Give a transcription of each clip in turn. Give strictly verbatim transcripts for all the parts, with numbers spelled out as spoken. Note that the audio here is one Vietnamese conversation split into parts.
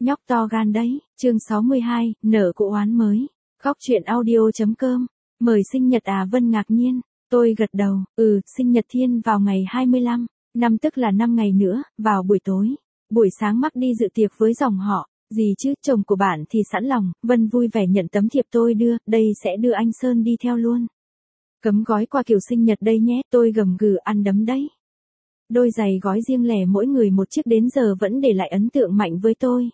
Nhóc to gan đấy, chương sáu mươi hai, nở cụ oán mới. Góc truyện audio.com. Mời sinh nhật à Vân ngạc nhiên. Tôi gật đầu, ừ, sinh nhật Thiên vào ngày hai mươi lăm, năm tức là năm ngày nữa, vào buổi tối. Buổi sáng mắc đi dự tiệc với dòng họ, gì chứ, chồng của bạn thì sẵn lòng, Vân vui vẻ nhận tấm thiệp tôi đưa, đây sẽ đưa anh Sơn đi theo luôn. Cấm gói qua kiểu sinh nhật đây nhé, tôi gầm gừ ăn đấm đấy. Đôi giày gói riêng lẻ mỗi người một chiếc đến giờ vẫn để lại ấn tượng mạnh với tôi.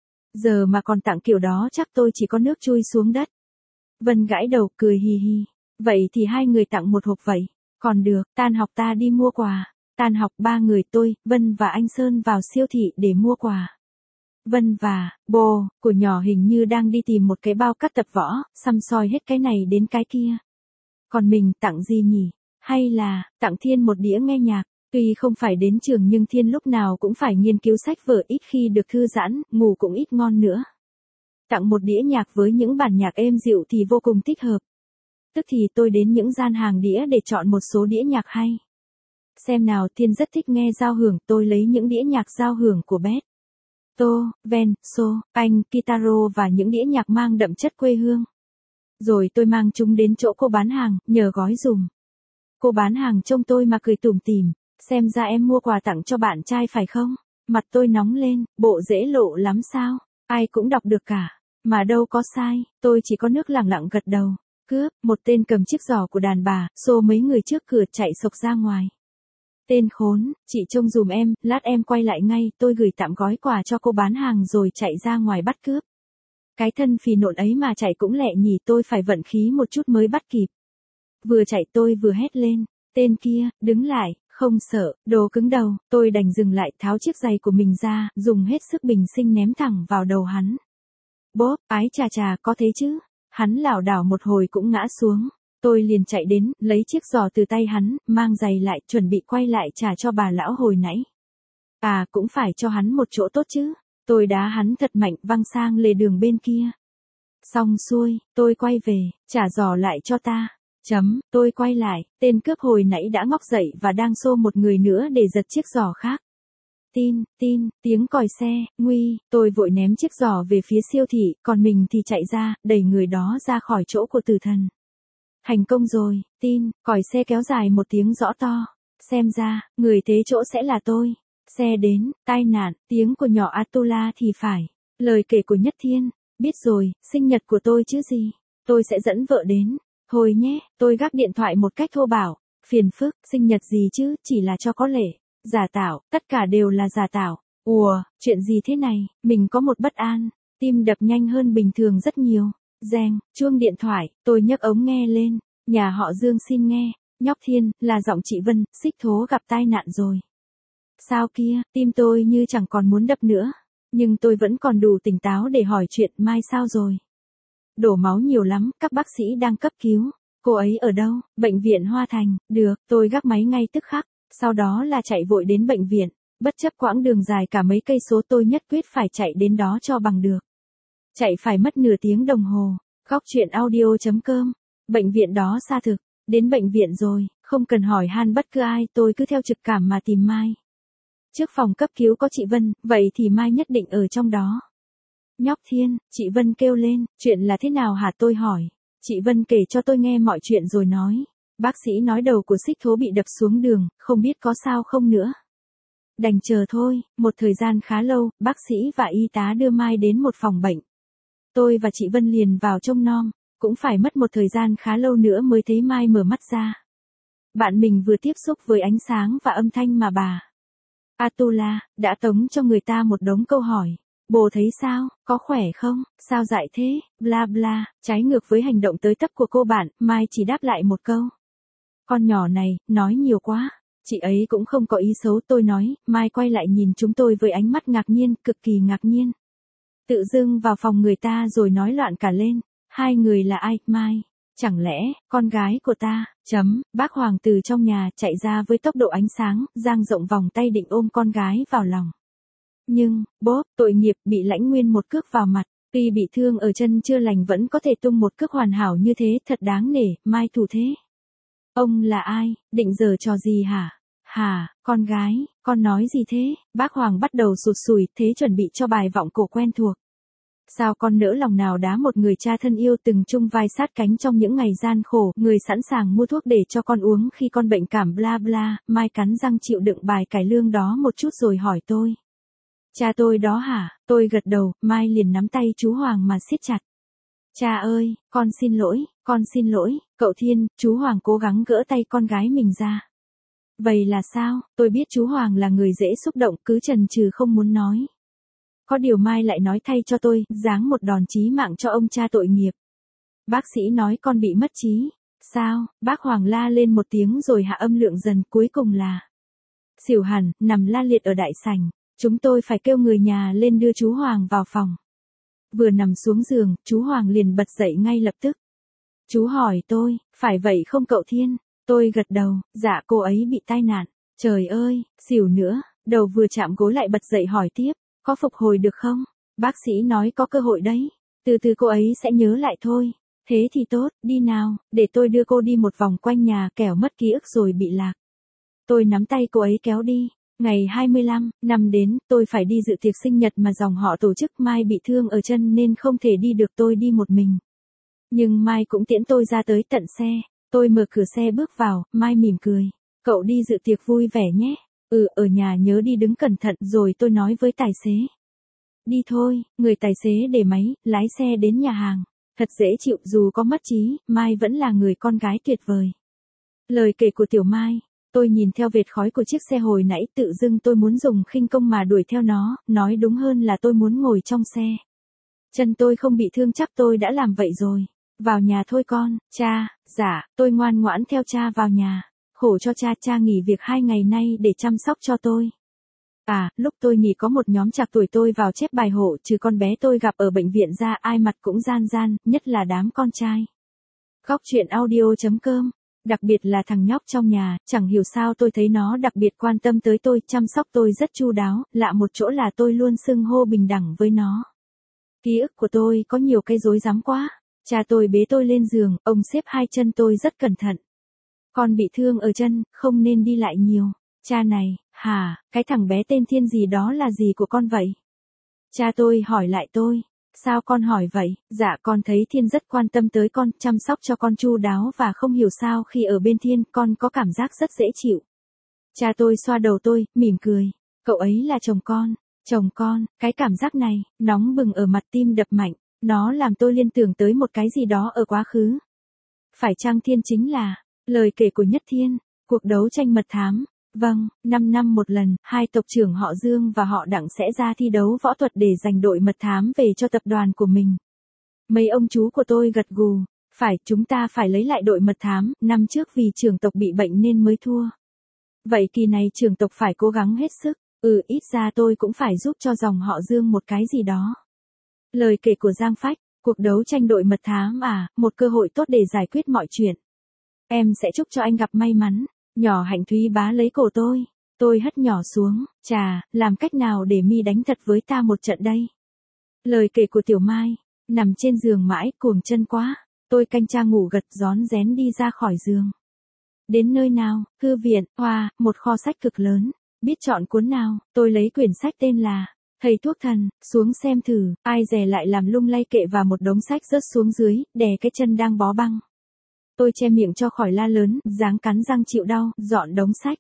Giờ mà còn tặng kiểu đó chắc tôi chỉ có nước chui xuống đất. Vân gãi đầu cười hì hì. Vậy thì hai người tặng một hộp vậy. Còn được, tan học ta đi mua quà. Tan học ba người tôi, Vân và anh Sơn vào siêu thị để mua quà. Vân và bồ của nhỏ hình như đang đi tìm một cái bao cắt tập võ, xăm soi hết cái này đến cái kia. Còn mình tặng gì nhỉ? Hay là tặng Thiên một đĩa nghe nhạc? Tuy không phải đến trường nhưng Thiên lúc nào cũng phải nghiên cứu sách vở, ít khi được thư giãn, ngủ cũng ít ngon nữa. Tặng một đĩa nhạc với những bản nhạc êm dịu thì vô cùng thích hợp. Tức thì tôi đến những gian hàng đĩa để chọn một số đĩa nhạc hay. Xem nào, Thiên rất thích nghe giao hưởng, tôi lấy những đĩa nhạc giao hưởng của Beth, Tô, Ven, So, Anh, Kitaro và những đĩa nhạc mang đậm chất quê hương. Rồi tôi mang chúng đến chỗ cô bán hàng, nhờ gói dùm. Cô bán hàng trông tôi mà cười tủm tỉm, xem ra em mua quà tặng cho bạn trai phải không? Mặt tôi nóng lên, bộ dễ lộ lắm sao? Ai cũng đọc được cả, mà đâu có sai, tôi chỉ có nước lẳng lặng gật đầu. Cướp, một tên cầm chiếc giỏ của đàn bà, xô mấy người trước cửa chạy sộc ra ngoài. Tên khốn, chị trông dùm em, lát em quay lại ngay, tôi gửi tạm gói quà cho cô bán hàng rồi chạy ra ngoài bắt cướp. Cái thân phì nộn ấy mà chạy cũng lẹ nhỉ, tôi phải vận khí một chút mới bắt kịp. Vừa chạy tôi vừa hét lên, tên kia, đứng lại, không sợ, đồ cứng đầu, tôi đành dừng lại tháo chiếc giày của mình ra, dùng hết sức bình sinh ném thẳng vào đầu hắn. Bốp, ái chà chà, có thế chứ, hắn lảo đảo một hồi cũng ngã xuống. Tôi liền chạy đến, lấy chiếc giỏ từ tay hắn, mang giày lại, chuẩn bị quay lại trả cho bà lão hồi nãy. À, cũng phải cho hắn một chỗ tốt chứ. Tôi đá hắn thật mạnh, văng sang lề đường bên kia. Xong xuôi, tôi quay về, trả giỏ lại cho ta. Chấm, tôi quay lại, tên cướp hồi nãy đã ngóc dậy và đang xô một người nữa để giật chiếc giỏ khác. Tin, tin, tiếng còi xe, nguy, tôi vội ném chiếc giỏ về phía siêu thị, còn mình thì chạy ra, đẩy người đó ra khỏi chỗ của tử thần. Thành công rồi, tin, còi xe kéo dài một tiếng rõ to. Xem ra, người thế chỗ sẽ là tôi. Xe đến, tai nạn, tiếng của nhỏ Atula thì phải. Lời kể của Nhất Thiên, biết rồi, sinh nhật của tôi chứ gì. Tôi sẽ dẫn vợ đến. Thôi nhé, tôi gác điện thoại một cách thô bạo. Phiền phức, sinh nhật gì chứ, chỉ là cho có lễ. Giả tạo, tất cả đều là giả tạo. Ùa, chuyện gì thế này, mình có một bất an. Tim đập nhanh hơn bình thường rất nhiều. Reng, chuông điện thoại, tôi nhấc ống nghe lên. Nhà họ Dương xin nghe. Nhóc Thiên, là giọng chị Vân, Xích Thố gặp tai nạn rồi. Sao kia, tim tôi như chẳng còn muốn đập nữa. Nhưng tôi vẫn còn đủ tỉnh táo để hỏi chuyện Mai sao rồi. Đổ máu nhiều lắm, các bác sĩ đang cấp cứu. Cô ấy ở đâu? Bệnh viện Hoa Thành. Được, tôi gác máy ngay tức khắc. Sau đó là chạy vội đến bệnh viện. Bất chấp quãng đường dài cả mấy cây số, tôi nhất quyết phải chạy đến đó cho bằng được. Chạy phải mất nửa tiếng đồng hồ. Góc truyện audio.com. Bệnh viện đó xa thực. Đến bệnh viện rồi, không cần hỏi han bất cứ ai, tôi cứ theo trực cảm mà tìm Mai. Trước phòng cấp cứu có chị Vân, vậy thì Mai nhất định ở trong đó. Nhóc Thiên, chị Vân kêu lên, chuyện là thế nào hả tôi hỏi. Chị Vân kể cho tôi nghe mọi chuyện rồi nói. Bác sĩ nói đầu của Xích Thố bị đập xuống đường, không biết có sao không nữa. Đành chờ thôi, một thời gian khá lâu, bác sĩ và y tá đưa Mai đến một phòng bệnh. Tôi và chị Vân liền vào trông nom, cũng phải mất một thời gian khá lâu nữa mới thấy Mai mở mắt ra. Bạn mình vừa tiếp xúc với ánh sáng và âm thanh mà bà Atula đã tống cho người ta một đống câu hỏi. Bồ thấy sao, có khỏe không, sao dại thế, bla bla, trái ngược với hành động tới tấp của cô bạn, Mai chỉ đáp lại một câu. Con nhỏ này, nói nhiều quá. Chị ấy cũng không có ý xấu, tôi nói. Mai quay lại nhìn chúng tôi với ánh mắt ngạc nhiên, cực kỳ ngạc nhiên. Tự dưng vào phòng người ta rồi nói loạn cả lên. Hai người là ai, Mai? Chẳng lẽ, con gái của ta, chấm, bác hoàng tử trong nhà chạy ra với tốc độ ánh sáng, dang rộng vòng tay định ôm con gái vào lòng. Nhưng, bốp, tội nghiệp, bị Lãnh Nguyên một cước vào mặt, tuy bị thương ở chân chưa lành vẫn có thể tung một cước hoàn hảo như thế, thật đáng nể, Mai thủ thế. Ông là ai, định giở trò gì hả? Hả, con gái, con nói gì thế? Bác Hoàng bắt đầu sụt sùi, thế chuẩn bị cho bài vọng cổ quen thuộc. Sao con nỡ lòng nào đá một người cha thân yêu từng chung vai sát cánh trong những ngày gian khổ, người sẵn sàng mua thuốc để cho con uống khi con bệnh cảm bla bla, Mai cắn răng chịu đựng bài cải lương đó một chút rồi hỏi tôi. Cha tôi đó hả? Tôi gật đầu, Mai liền nắm tay chú Hoàng mà siết chặt. Cha ơi, con xin lỗi, con xin lỗi, cậu Thiên, chú Hoàng cố gắng gỡ tay con gái mình ra. Vậy là sao? Tôi biết chú Hoàng là người dễ xúc động, cứ chần chừ không muốn nói. Có điều Mai lại nói thay cho tôi, giáng một đòn chí mạng cho ông cha tội nghiệp. Bác sĩ nói con bị mất trí. Sao? Bác Hoàng la lên một tiếng rồi hạ âm lượng dần, cuối cùng là xỉu hẳn, nằm la liệt ở đại sảnh. Chúng tôi phải kêu người nhà lên đưa chú Hoàng vào phòng. Vừa nằm xuống giường, chú Hoàng liền bật dậy ngay lập tức. Chú hỏi tôi, phải vậy không cậu Thiên? Tôi gật đầu, dạ cô ấy bị tai nạn. Trời ơi, xỉu nữa, đầu vừa chạm gối lại bật dậy hỏi tiếp, có phục hồi được không? Bác sĩ nói có cơ hội đấy, từ từ cô ấy sẽ nhớ lại thôi. Thế thì tốt, đi nào, để tôi đưa cô đi một vòng quanh nhà kẻo mất ký ức rồi bị lạc. Tôi nắm tay cô ấy kéo đi. Ngày hai mươi lăm, năm đến, tôi phải đi dự tiệc sinh nhật mà dòng họ tổ chức. Mai bị thương ở chân nên không thể đi được, tôi đi một mình. Nhưng Mai cũng tiễn tôi ra tới tận xe. Tôi mở cửa xe bước vào, Mai mỉm cười. Cậu đi dự tiệc vui vẻ nhé. Ừ, ở nhà nhớ đi đứng cẩn thận, rồi tôi nói với tài xế. Đi thôi, người tài xế để máy, lái xe đến nhà hàng. Thật dễ chịu, dù có mất trí, Mai vẫn là người con gái tuyệt vời. Lời kể của Tiểu Mai. Tôi nhìn theo vệt khói của chiếc xe hồi nãy, tự dưng tôi muốn dùng khinh công mà đuổi theo nó, nói đúng hơn là tôi muốn ngồi trong xe. Chân tôi không bị thương chắc tôi đã làm vậy rồi. Vào nhà thôi con, cha. Dạ, tôi ngoan ngoãn theo cha vào nhà. Khổ cho cha, cha nghỉ việc hai ngày nay để chăm sóc cho tôi. À, lúc tôi nghỉ có một nhóm trạc tuổi tôi vào chép bài hộ, trừ con bé tôi gặp ở bệnh viện ra ai mặt cũng gian gian, nhất là đám con trai. Góc truyện audio chấm com. Đặc biệt là thằng nhóc trong nhà, chẳng hiểu sao tôi thấy nó đặc biệt quan tâm tới tôi, chăm sóc tôi rất chu đáo, lạ một chỗ là tôi luôn xưng hô bình đẳng với nó. Ký ức của tôi có nhiều cái rối rắm quá. Cha tôi bế tôi lên giường, ông xếp hai chân tôi rất cẩn thận. Con bị thương ở chân, không nên đi lại nhiều. Cha này, hả, cái thằng bé tên Thiên gì đó là gì của con vậy? Cha tôi hỏi lại tôi. Sao con hỏi vậy? Dạ con thấy Thiên rất quan tâm tới con, chăm sóc cho con chu đáo và không hiểu sao khi ở bên Thiên con có cảm giác rất dễ chịu. Cha tôi xoa đầu tôi, mỉm cười. Cậu ấy là chồng con. Chồng con, cái cảm giác này, nóng bừng ở mặt, tim đập mạnh. Nó làm tôi liên tưởng tới một cái gì đó ở quá khứ. Phải chăng Thiên chính là lời kể của Nhất Thiên, cuộc đấu tranh mật thám? Vâng, năm năm một lần, hai tộc trưởng họ Dương và họ Đặng sẽ ra thi đấu võ thuật để giành đội mật thám về cho tập đoàn của mình. Mấy ông chú của tôi gật gù, phải, chúng ta phải lấy lại đội mật thám, năm trước vì trưởng tộc bị bệnh nên mới thua. Vậy kỳ này trưởng tộc phải cố gắng hết sức, ừ ít ra tôi cũng phải giúp cho dòng họ Dương một cái gì đó. Lời kể của Giang Phách, cuộc đấu tranh đội mật thám à, một cơ hội tốt để giải quyết mọi chuyện. Em sẽ chúc cho anh gặp may mắn. Nhỏ Hạnh Thúy bá lấy cổ tôi. Tôi hất nhỏ xuống, chà, làm cách nào để mi đánh thật với ta một trận đây? Lời kể của Tiểu Mai, nằm trên giường mãi, cuồng chân quá. Tôi canh cha ngủ gật, rón rén đi ra khỏi giường. Đến nơi nào? Thư viện, hoa, một kho sách cực lớn. Biết chọn cuốn nào, tôi lấy quyển sách tên là Thầy Thuốc Thần, xuống xem thử, ai dè lại làm lung lay kệ và một đống sách rớt xuống dưới, đè cái chân đang bó băng. Tôi che miệng cho khỏi la lớn, dáng cắn răng chịu đau, dọn đống sách.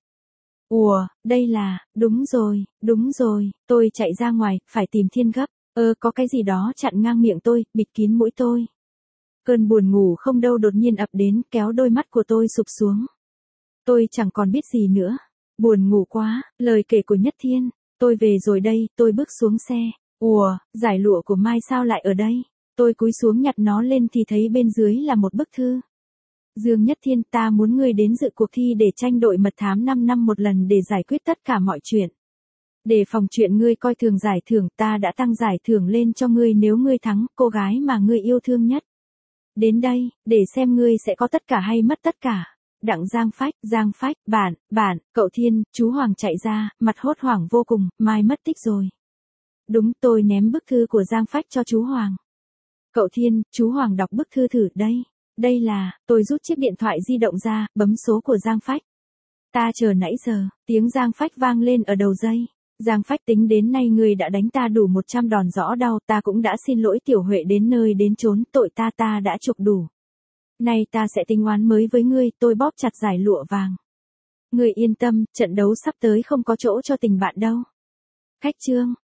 Ùa, đây là, đúng rồi, đúng rồi, tôi chạy ra ngoài, phải tìm Thiên gấp. Ơ, có cái gì đó chặn ngang miệng tôi, bịt kín mũi tôi. Cơn buồn ngủ không đâu đột nhiên ập đến, kéo đôi mắt của tôi sụp xuống. Tôi chẳng còn biết gì nữa. Buồn ngủ quá, lời kể của Nhất Thiên. Tôi về rồi đây, tôi bước xuống xe. Ùa, giải lụa của Mai sao lại ở đây? Tôi cúi xuống nhặt nó lên thì thấy bên dưới là một bức thư. Dương Nhất Thiên, ta muốn ngươi đến dự cuộc thi để tranh đội mật thám năm năm một lần để giải quyết tất cả mọi chuyện. Để phòng chuyện ngươi coi thường giải thưởng, ta đã tăng giải thưởng lên cho ngươi nếu ngươi thắng, cô gái mà ngươi yêu thương nhất. Đến đây, để xem ngươi sẽ có tất cả hay mất tất cả. Đặng Giang Phách, Giang Phách, bạn, bạn, cậu Thiên, chú Hoàng chạy ra, mặt hốt hoảng vô cùng, Mai mất tích rồi. Đúng, tôi ném bức thư của Giang Phách cho chú Hoàng. Cậu Thiên, chú Hoàng đọc bức thư thử đây. Đây là, tôi rút chiếc điện thoại di động ra, bấm số của Giang Phách. Ta chờ nãy giờ, tiếng Giang Phách vang lên ở đầu dây. Giang Phách, tính đến nay ngươi đã đánh ta đủ một trăm đòn rõ đau, ta cũng đã xin lỗi Tiểu Huệ đến nơi đến chốn, tội ta ta đã chuộc đủ. Nay ta sẽ tính oán mới với ngươi, tôi bóp chặt giải lụa vàng. Ngươi yên tâm, trận đấu sắp tới không có chỗ cho tình bạn đâu. Khách trương.